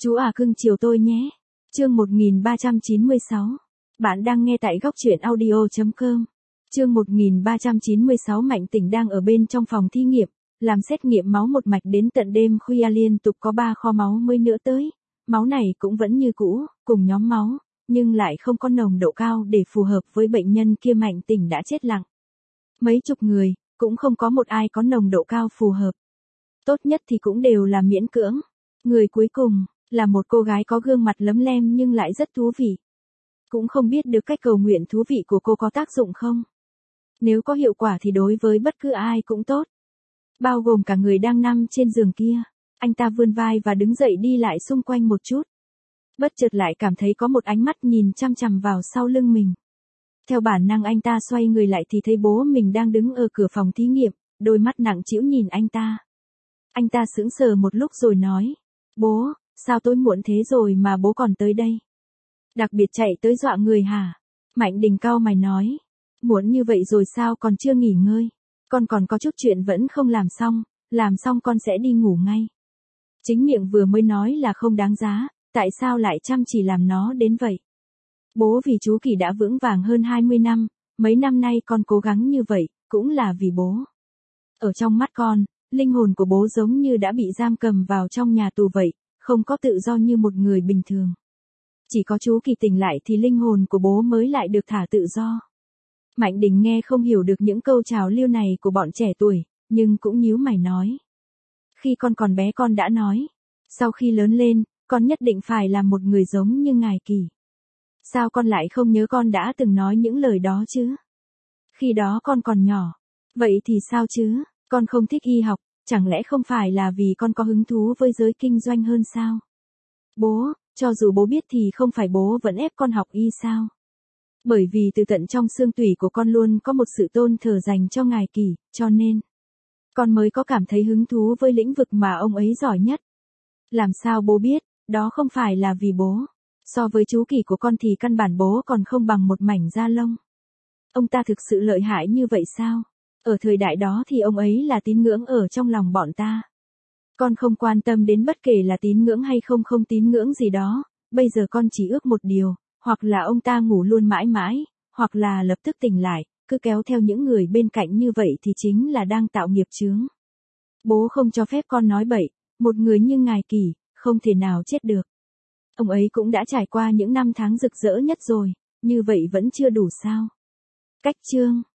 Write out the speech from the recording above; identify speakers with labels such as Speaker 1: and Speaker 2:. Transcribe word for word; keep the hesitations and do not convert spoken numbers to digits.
Speaker 1: Chú à cưng chiều tôi nhé. Chương một nghìn ba trăm chín mươi sáu. Bạn đang nghe tại góc truyện audio chấm com. Chương một nghìn ba trăm chín mươi sáu. Mạnh Tỉnh đang ở bên trong phòng thí nghiệm, làm xét nghiệm máu một mạch đến tận đêm khuya, liên tục có ba kho máu mới nữa tới. Máu này cũng vẫn như cũ, cùng nhóm máu, nhưng lại không có nồng độ cao để phù hợp với bệnh nhân kia. Mạnh Tỉnh đã chết lặng. Mấy chục người, cũng không có một ai có nồng độ cao phù hợp. Tốt nhất thì cũng đều là miễn cưỡng. Người cuối cùng, là một cô gái có gương mặt lấm lem nhưng lại rất thú vị. Cũng không biết được cách cầu nguyện thú vị của cô có tác dụng không. Nếu có hiệu quả thì đối với bất cứ ai cũng tốt. Bao gồm cả người đang nằm trên giường kia. Anh ta vươn vai và đứng dậy đi lại xung quanh một chút. Bất chợt lại cảm thấy có một ánh mắt nhìn chăm chằm vào sau lưng mình. Theo bản năng anh ta xoay người lại thì thấy bố mình đang đứng ở cửa phòng thí nghiệm, đôi mắt nặng trĩu nhìn anh ta. Anh ta sững sờ một lúc rồi nói, bố, sao tối muộn thế rồi mà bố còn tới đây? Đặc biệt chạy tới dọa người hả? Mạnh Đình cau mày nói, muộn như vậy rồi sao còn chưa nghỉ ngơi? Con còn có chút chuyện vẫn không làm xong, làm xong con sẽ đi ngủ ngay. Chính miệng vừa mới nói là không đáng giá, tại sao lại chăm chỉ làm nó đến vậy? Bố vì chú Kỳ đã vững vàng hơn hai mươi năm, mấy năm nay con cố gắng như vậy, cũng là vì bố. Ở trong mắt con, linh hồn của bố giống như đã bị giam cầm vào trong nhà tù vậy, không có tự do như một người bình thường. Chỉ có chú Kỳ tỉnh lại thì linh hồn của bố mới lại được thả tự do. Mạnh Đình nghe không hiểu được những câu trào lưu này của bọn trẻ tuổi, nhưng cũng nhíu mày nói. Khi con còn bé con đã nói, sau khi lớn lên, con nhất định phải là một người giống như ngài Kỳ. Sao con lại không nhớ con đã từng nói những lời đó chứ? Khi đó con còn nhỏ. Vậy thì sao chứ? Con không thích y học, chẳng lẽ không phải là vì con có hứng thú với giới kinh doanh hơn sao? Bố, cho dù bố biết thì không phải bố vẫn ép con học y sao? Bởi vì từ tận trong xương tủy của con luôn có một sự tôn thờ dành cho ngài Kỳ, cho nên con mới có cảm thấy hứng thú với lĩnh vực mà ông ấy giỏi nhất. Làm sao bố biết, đó không phải là vì bố. So với chú Kỳ của con thì căn bản bố còn không bằng một mảnh da lông. Ông ta thực sự lợi hại như vậy sao? Ở thời đại đó thì ông ấy là tín ngưỡng ở trong lòng bọn ta. Con không quan tâm đến bất kể là tín ngưỡng hay không không tín ngưỡng gì đó, bây giờ con chỉ ước một điều, hoặc là ông ta ngủ luôn mãi mãi, hoặc là lập tức tỉnh lại, cứ kéo theo những người bên cạnh như vậy thì chính là đang tạo nghiệp chướng. Bố không cho phép con nói bậy, một người như ngài Kỳ, không thể nào chết được. Ông ấy cũng đã trải qua những năm tháng rực rỡ nhất rồi, như vậy vẫn chưa đủ sao? Cách chương